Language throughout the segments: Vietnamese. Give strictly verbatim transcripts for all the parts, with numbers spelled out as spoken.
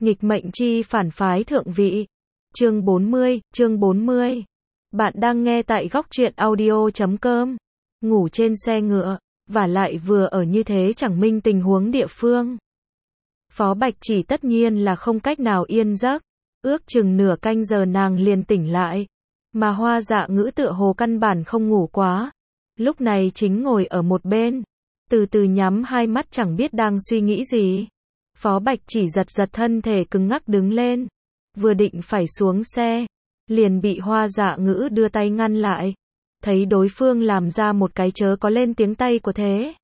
Nghịch mệnh chi phản phái thượng vị. Chương bốn mươi, chương bốn mươi. Bạn đang nghe tại góc truyện audio chấm com. Ngủ trên xe ngựa, và lại vừa ở như thế chẳng minh tình huống địa phương. Phó Bạch Chỉ tất nhiên là không cách nào yên giấc, ước chừng nửa canh giờ nàng liền tỉnh lại, mà Hoa Dạ Ngữ tựa hồ căn bản không ngủ quá. Lúc này chính ngồi ở một bên, từ từ nhắm hai mắt chẳng biết đang suy nghĩ gì. Phó Bạch Chỉ giật giật thân thể cứng ngắc đứng lên, vừa định phải xuống xe, liền bị Hoa Dạ Ngữ đưa tay ngăn lại. Thấy đối phương làm ra một cái chớ có lên tiếng tay của thế,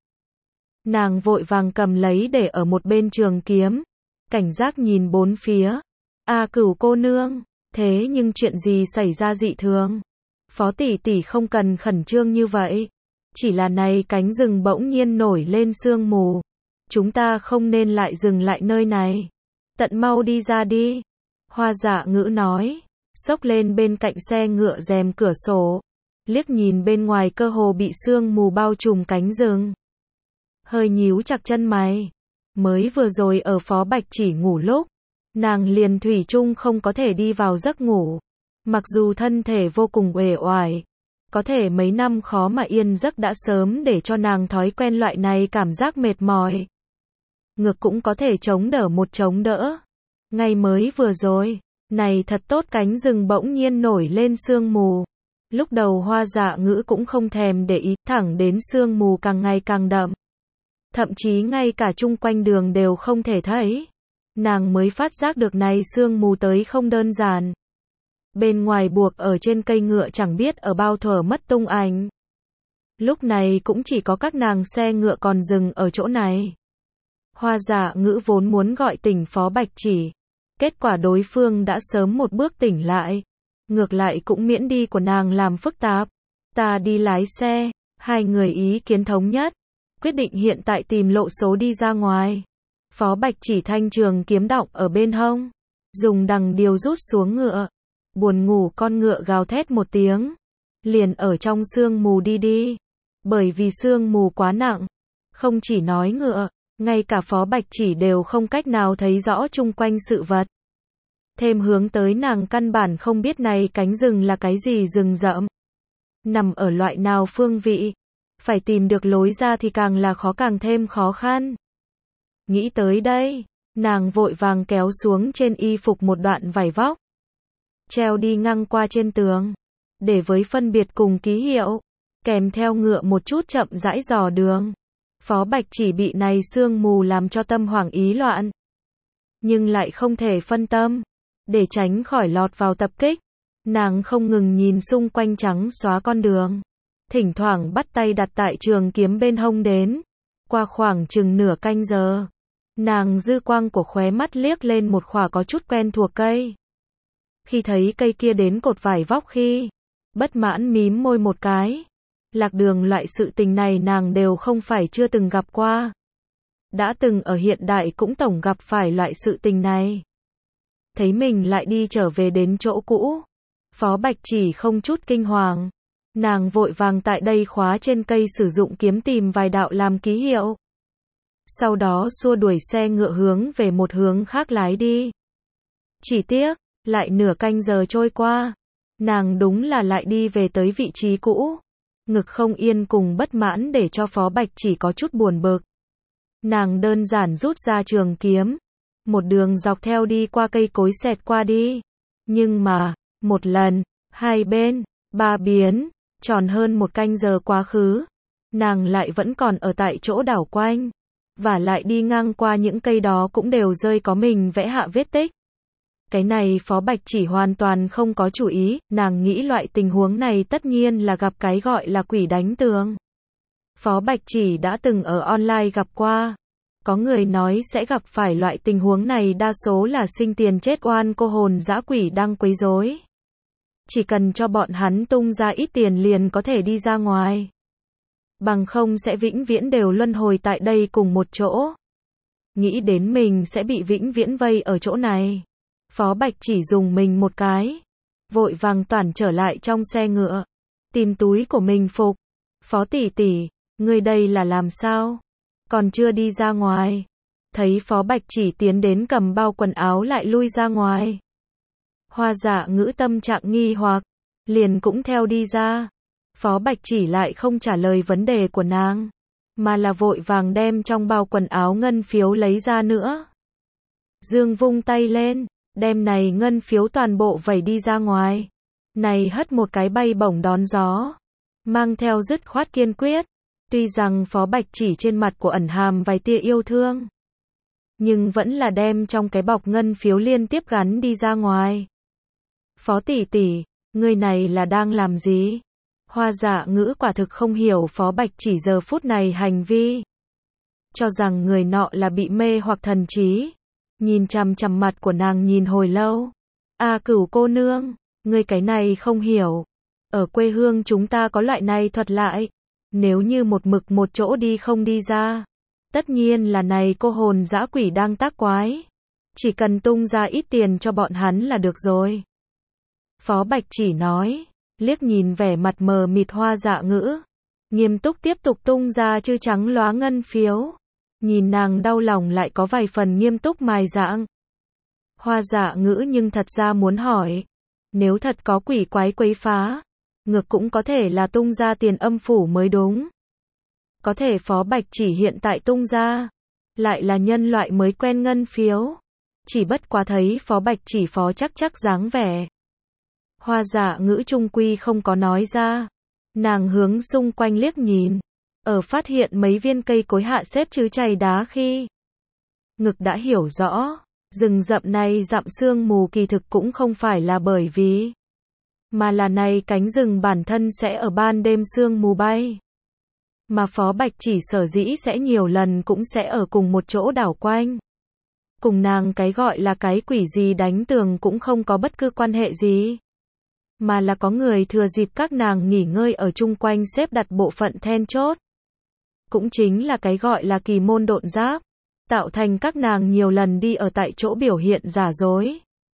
nàng vội vàng cầm lấy để ở một bên trường kiếm, cảnh giác nhìn bốn phía. A Cửu cô nương, thế nhưng chuyện gì xảy ra dị thường? Phó tỷ tỷ không cần khẩn trương như vậy, chỉ là này cánh rừng bỗng nhiên nổi lên sương mù, chúng ta không nên lại dừng lại nơi này, tận mau đi ra đi. Hoa Dạ Ngữ nói, xốc lên bên cạnh xe ngựa rèm cửa sổ, liếc nhìn bên ngoài cơ hồ bị sương mù bao trùm cánh rừng, hơi nhíu chặt chân mày. Mới vừa rồi ở Phó Bạch Chỉ ngủ lúc, nàng liền thủy chung không có thể đi vào giấc ngủ, mặc dù thân thể vô cùng uể oải, có thể mấy năm khó mà yên giấc đã sớm để cho nàng thói quen loại này cảm giác mệt mỏi. Ngược cũng có thể chống đỡ một chống đỡ. Ngay mới vừa rồi, này thật tốt, cánh rừng bỗng nhiên nổi lên sương mù. Lúc đầu Hoa Dạ Ngữ cũng không thèm để ý, thẳng đến sương mù càng ngày càng đậm. Thậm chí ngay cả chung quanh đường đều không thể thấy. Nàng mới phát giác được này sương mù tới không đơn giản. Bên ngoài buộc ở trên cây ngựa chẳng biết ở bao thuở mất tung ảnh. Lúc này cũng chỉ có các nàng xe ngựa còn dừng ở chỗ này. Hoa Dạ Ngữ vốn muốn gọi tỉnh Phó Bạch Chỉ, kết quả đối phương đã sớm một bước tỉnh lại. Ngược lại cũng miễn đi của nàng làm phức tạp. Ta đi lái xe, hai người ý kiến thống nhất, quyết định hiện tại tìm lộ số đi ra ngoài. Phó Bạch Chỉ thanh trường kiếm đọng ở bên hông, dùng đằng điều rút xuống ngựa. Buồn ngủ con ngựa gào thét một tiếng, liền ở trong sương mù đi đi. Bởi vì sương mù quá nặng, không chỉ nói ngựa, ngay cả Phó Bạch Chỉ đều không cách nào thấy rõ chung quanh sự vật. Thêm hướng tới nàng căn bản không biết này cánh rừng là cái gì rừng rậm, nằm ở loại nào phương vị, phải tìm được lối ra thì càng là khó càng thêm khó khăn. Nghĩ tới đây, nàng vội vàng kéo xuống trên y phục một đoạn vải vóc, treo đi ngang qua trên tường, để với phân biệt cùng ký hiệu, kèm theo ngựa một chút chậm rãi dò đường. Phó Bạch Chỉ bị này sương mù làm cho tâm hoảng ý loạn, nhưng lại không thể phân tâm, để tránh khỏi lọt vào tập kích. Nàng không ngừng nhìn xung quanh trắng xóa con đường, thỉnh thoảng bắt tay đặt tại trường kiếm bên hông đến. Qua khoảng chừng nửa canh giờ, nàng dư quang của khóe mắt liếc lên một khỏa có chút quen thuộc cây. Khi thấy cây kia đến cột vải vóc khi, bất mãn mím môi một cái. Lạc đường loại sự tình này nàng đều không phải chưa từng gặp qua. Đã từng ở hiện đại cũng tổng gặp phải loại sự tình này. Thấy mình lại đi trở về đến chỗ cũ, Phó Bạch Chỉ không chút kinh hoàng. Nàng vội vàng tại đây khóa trên cây sử dụng kiếm tìm vài đạo làm ký hiệu. Sau đó xua đuổi xe ngựa hướng về một hướng khác lái đi. Chỉ tiếc, lại nửa canh giờ trôi qua, nàng đúng là lại đi về tới vị trí cũ. Ngực không yên cùng bất mãn để cho Phó Bạch Chỉ có chút buồn bực. Nàng đơn giản rút ra trường kiếm, một đường dọc theo đi qua cây cối xẹt qua đi. Nhưng mà, một lần, hai bên, ba biến, tròn hơn một canh giờ quá khứ, nàng lại vẫn còn ở tại chỗ đảo quanh, và lại đi ngang qua những cây đó cũng đều rơi có mình vẽ hạ vết tích. Cái này Phó Bạch Chỉ hoàn toàn không có chủ ý, nàng nghĩ loại tình huống này tất nhiên là gặp cái gọi là quỷ đánh tường. Phó Bạch Chỉ đã từng ở online gặp qua. Có người nói sẽ gặp phải loại tình huống này đa số là sinh tiền chết oan cô hồn dã quỷ đang quấy rối. Chỉ cần cho bọn hắn tung ra ít tiền liền có thể đi ra ngoài. Bằng không sẽ vĩnh viễn đều luân hồi tại đây cùng một chỗ. Nghĩ đến mình sẽ bị vĩnh viễn vây ở chỗ này, Phó Bạch Chỉ dùng mình một cái, vội vàng toàn trở lại trong xe ngựa, tìm túi của mình phục. Phó tỷ tỷ, ngươi đây là làm sao? Còn chưa đi ra ngoài? thấy Phó Bạch Chỉ tiến đến cầm bao quần áo lại lui ra ngoài. Hoa Dạ Ngữ tâm trạng nghi hoặc, liền cũng theo đi ra. Phó Bạch Chỉ lại không trả lời vấn đề của nàng, mà là vội vàng đem trong bao quần áo ngân phiếu lấy ra nữa. Dương vung tay lên, đem này ngân phiếu toàn bộ vẩy đi ra ngoài. Này hất một cái bay bổng đón gió, mang theo dứt khoát kiên quyết. Tuy rằng Phó Bạch Chỉ trên mặt của ẩn hàm vài tia yêu thương, nhưng vẫn là đem trong cái bọc ngân phiếu liên tiếp gắn đi ra ngoài. Phó tỷ tỷ, người này là đang làm gì? Hoa Dạ Ngữ quả thực không hiểu Phó Bạch Chỉ giờ phút này hành vi, cho rằng người nọ là bị mê hoặc thần trí. Nhìn chằm chằm mặt của nàng nhìn hồi lâu. A Cửu cô nương, ngươi cái này không hiểu. Ở quê hương chúng ta có loại này thuật lại. Nếu như một mực một chỗ đi không đi ra, tất nhiên là này cô hồn dã quỷ đang tác quái. Chỉ cần tung ra ít tiền cho bọn hắn là được rồi. Phó Bạch Chỉ nói, liếc nhìn vẻ mặt mờ mịt Hoa Dạ Ngữ, nghiêm túc tiếp tục tung ra chữ trắng lóa ngân phiếu. Nhìn nàng đau lòng lại có vài phần nghiêm túc mài dạng. Hoa Dạ Ngữ nhưng thật ra muốn hỏi, nếu thật có quỷ quái quấy phá, ngược cũng có thể là tung ra tiền âm phủ mới đúng. Có thể Phó Bạch Chỉ hiện tại tung ra, lại là nhân loại mới quen ngân phiếu. Chỉ bất quá thấy Phó Bạch Chỉ phó chắc chắc dáng vẻ. Hoa Dạ Ngữ trung quy không có nói ra. Nàng hướng xung quanh liếc nhìn. Ở phát hiện mấy viên cây cối hạ xếp chứ chày đá khi ngực đã hiểu rõ, rừng rậm này dặm sương mù kỳ thực cũng không phải là bởi vì, mà là này cánh rừng bản thân sẽ ở ban đêm sương mù bay. Mà Phó Bạch Chỉ sở dĩ sẽ nhiều lần cũng sẽ ở cùng một chỗ đảo quanh. Cùng nàng cái gọi là cái quỷ gì đánh tường cũng không có bất cứ quan hệ gì. Mà là có người thừa dịp các nàng nghỉ ngơi ở chung quanh xếp đặt bộ phận then chốt. Cũng chính là cái gọi là kỳ môn độn giáp, tạo thành các nàng nhiều lần đi ở tại chỗ biểu hiện giả dối,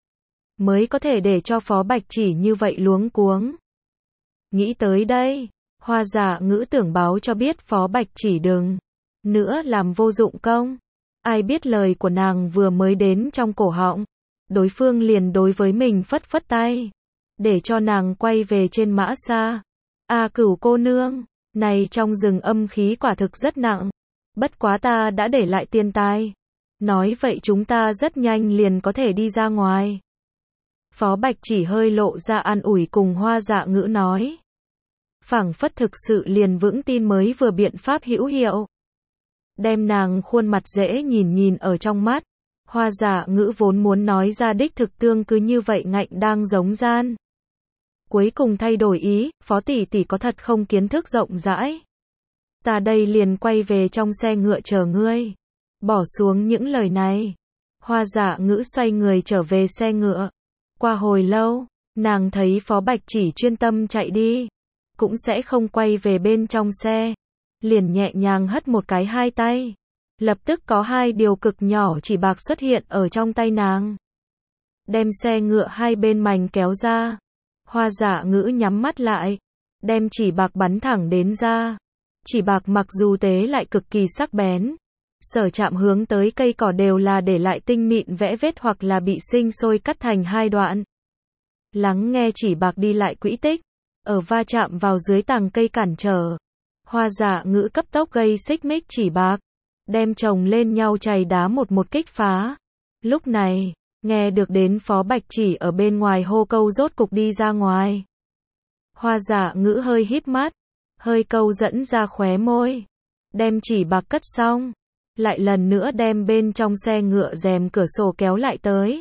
mới có thể để cho Phó Bạch Chỉ như vậy luống cuống. Nghĩ tới đây, Hoa Dạ Ngữ tưởng báo cho biết Phó Bạch Chỉ đừng nữa làm vô dụng công. Ai biết lời của nàng vừa mới đến trong cổ họng, đối phương liền đối với mình phất phất tay, để cho nàng quay về trên mã xa. A Cửu cô nương, này trong rừng âm khí quả thực rất nặng, bất quá ta đã để lại tiền tài. Nói vậy chúng ta rất nhanh liền có thể đi ra ngoài. Phó Bạch Chỉ hơi lộ ra an ủi cùng Hoa Dạ Ngữ nói. Phảng phất thực sự liền vững tin mới vừa biện pháp hữu hiệu. Đem nàng khuôn mặt dễ nhìn nhìn ở trong mắt. Hoa Dạ Ngữ vốn muốn nói ra đích thực tương cứ như vậy ngạnh đang giống gian. Cuối cùng thay đổi ý, Phó tỷ tỷ có thật không kiến thức rộng rãi. Ta đây liền quay về trong xe ngựa chờ ngươi. Bỏ xuống những lời này. Hoa Dạ Ngữ xoay người trở về xe ngựa. Qua hồi lâu, nàng thấy Phó Bạch Chỉ chuyên tâm chạy đi, cũng sẽ không quay về bên trong xe. Liền nhẹ nhàng hất một cái hai tay. Lập tức có hai điều cực nhỏ chỉ bạc xuất hiện ở trong tay nàng. Đem xe ngựa hai bên mành kéo ra. Hoa Dạ Ngữ nhắm mắt lại, đem chỉ bạc bắn thẳng đến ra. Chỉ bạc mặc dù tế lại cực kỳ sắc bén, sở chạm hướng tới cây cỏ đều là để lại tinh mịn vẽ vết hoặc là bị sinh sôi cắt thành hai đoạn. Lắng nghe chỉ bạc đi lại quỹ tích, ở va chạm vào dưới tàng cây cản trở. Hoa Dạ Ngữ cấp tốc gây xích mích chỉ bạc, đem chồng lên nhau chày đá một một kích phá. Lúc này, nghe được đến Phó Bạch Chỉ ở bên ngoài hô câu rốt cục đi ra ngoài. Hoa Dạ Ngữ hơi híp mắt, hơi câu dẫn ra khóe môi, đem chỉ bạc cất xong, lại lần nữa đem bên trong xe ngựa rèm cửa sổ kéo lại tới.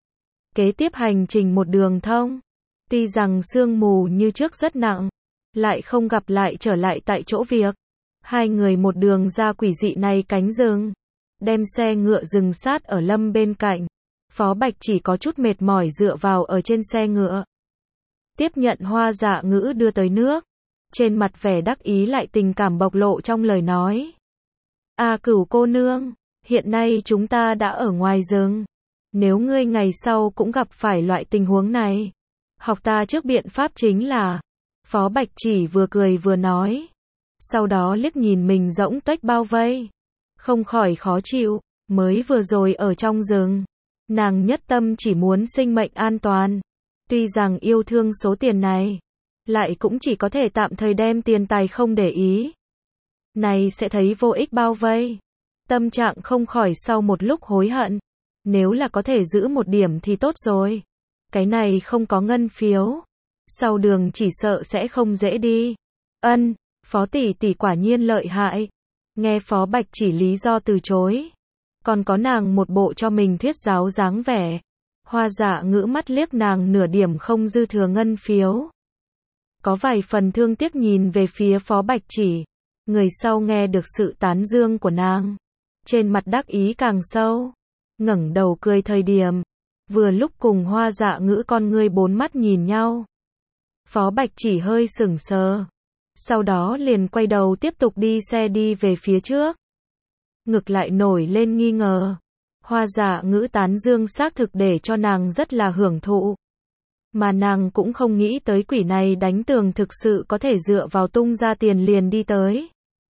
Kế tiếp hành trình một đường thông, tuy rằng sương mù như trước rất nặng, lại không gặp lại trở lại tại chỗ việc. Hai người một đường ra quỷ dị này cánh rừng, đem xe ngựa dừng sát ở lâm bên cạnh. Phó Bạch Chỉ có chút mệt mỏi dựa vào ở trên xe ngựa. Tiếp nhận Hoa Dạ Ngữ đưa tới nước. Trên mặt vẻ đắc ý lại tình cảm bộc lộ trong lời nói. A Cửu cô nương, hiện nay chúng ta đã ở ngoài rừng. Nếu ngươi ngày sau cũng gặp phải loại tình huống này, học ta trước biện pháp chính là. Phó Bạch Chỉ vừa cười vừa nói. Sau đó liếc nhìn mình rỗng tuếch bao vây, không khỏi khó chịu. Mới vừa rồi ở trong rừng, nàng nhất tâm chỉ muốn sinh mệnh an toàn. Tuy rằng yêu thương số tiền này, lại cũng chỉ có thể tạm thời đem tiền tài không để ý. Này sẽ thấy vô ích bao vây. Tâm trạng không khỏi sau một lúc hối hận. Nếu là có thể giữ một điểm thì tốt rồi. Cái này không có ngân phiếu. Sau đường chỉ sợ sẽ không dễ đi. Ân, Phó tỷ tỷ quả nhiên lợi hại. Nghe Phó Bạch Chỉ lý do từ chối. Còn có nàng một bộ cho mình thuyết giáo dáng vẻ. Hoa Dạ Ngữ mắt liếc nàng nửa điểm không dư thừa ngân phiếu. Có vài phần thương tiếc nhìn về phía Phó Bạch Chỉ. Người sau nghe được sự tán dương của nàng. Trên mặt đắc ý càng sâu. Ngẩng đầu cười thời điểm. Vừa lúc cùng Hoa Dạ Ngữ con ngươi bốn mắt nhìn nhau. Phó Bạch Chỉ hơi sững sờ. Sau đó liền quay đầu tiếp tục đi xe đi về phía trước. Ngực lại nổi lên nghi ngờ. Hoa Dạ Ngữ tán dương xác thực để cho nàng rất là hưởng thụ. Mà nàng cũng không nghĩ tới quỷ này đánh tường thực sự có thể dựa vào tung ra tiền liền đi tới.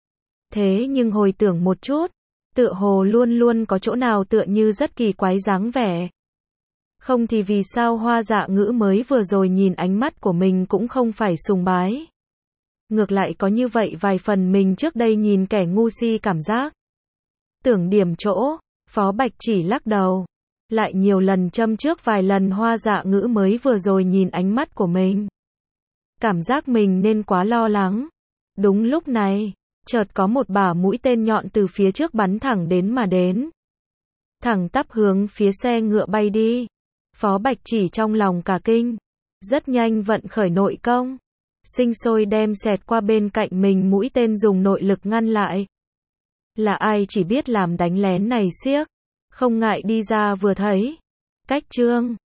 Thế nhưng hồi tưởng một chút, tựa hồ luôn luôn có chỗ nào tựa như rất kỳ quái dáng vẻ. Không thì vì sao Hoa Dạ Ngữ mới vừa rồi nhìn ánh mắt của mình cũng không phải sùng bái. Ngược lại có như vậy vài phần mình trước đây nhìn kẻ ngu si cảm giác. Tưởng điểm chỗ, Phó Bạch Chỉ lắc đầu. Lại nhiều lần châm trước vài lần Hoa Dạ Ngữ mới vừa rồi nhìn ánh mắt của mình. Cảm giác mình nên quá lo lắng. Đúng lúc này, chợt có một bả mũi tên nhọn từ phía trước bắn thẳng đến mà đến. Thẳng tắp hướng phía xe ngựa bay đi. Phó Bạch Chỉ trong lòng cả kinh. Rất nhanh vận khởi nội công. Sinh sôi đem xẹt qua bên cạnh mình mũi tên dùng nội lực ngăn lại. Là ai chỉ biết làm đánh lén này xiếc. Không ngại đi ra vừa thấy. Cách chương.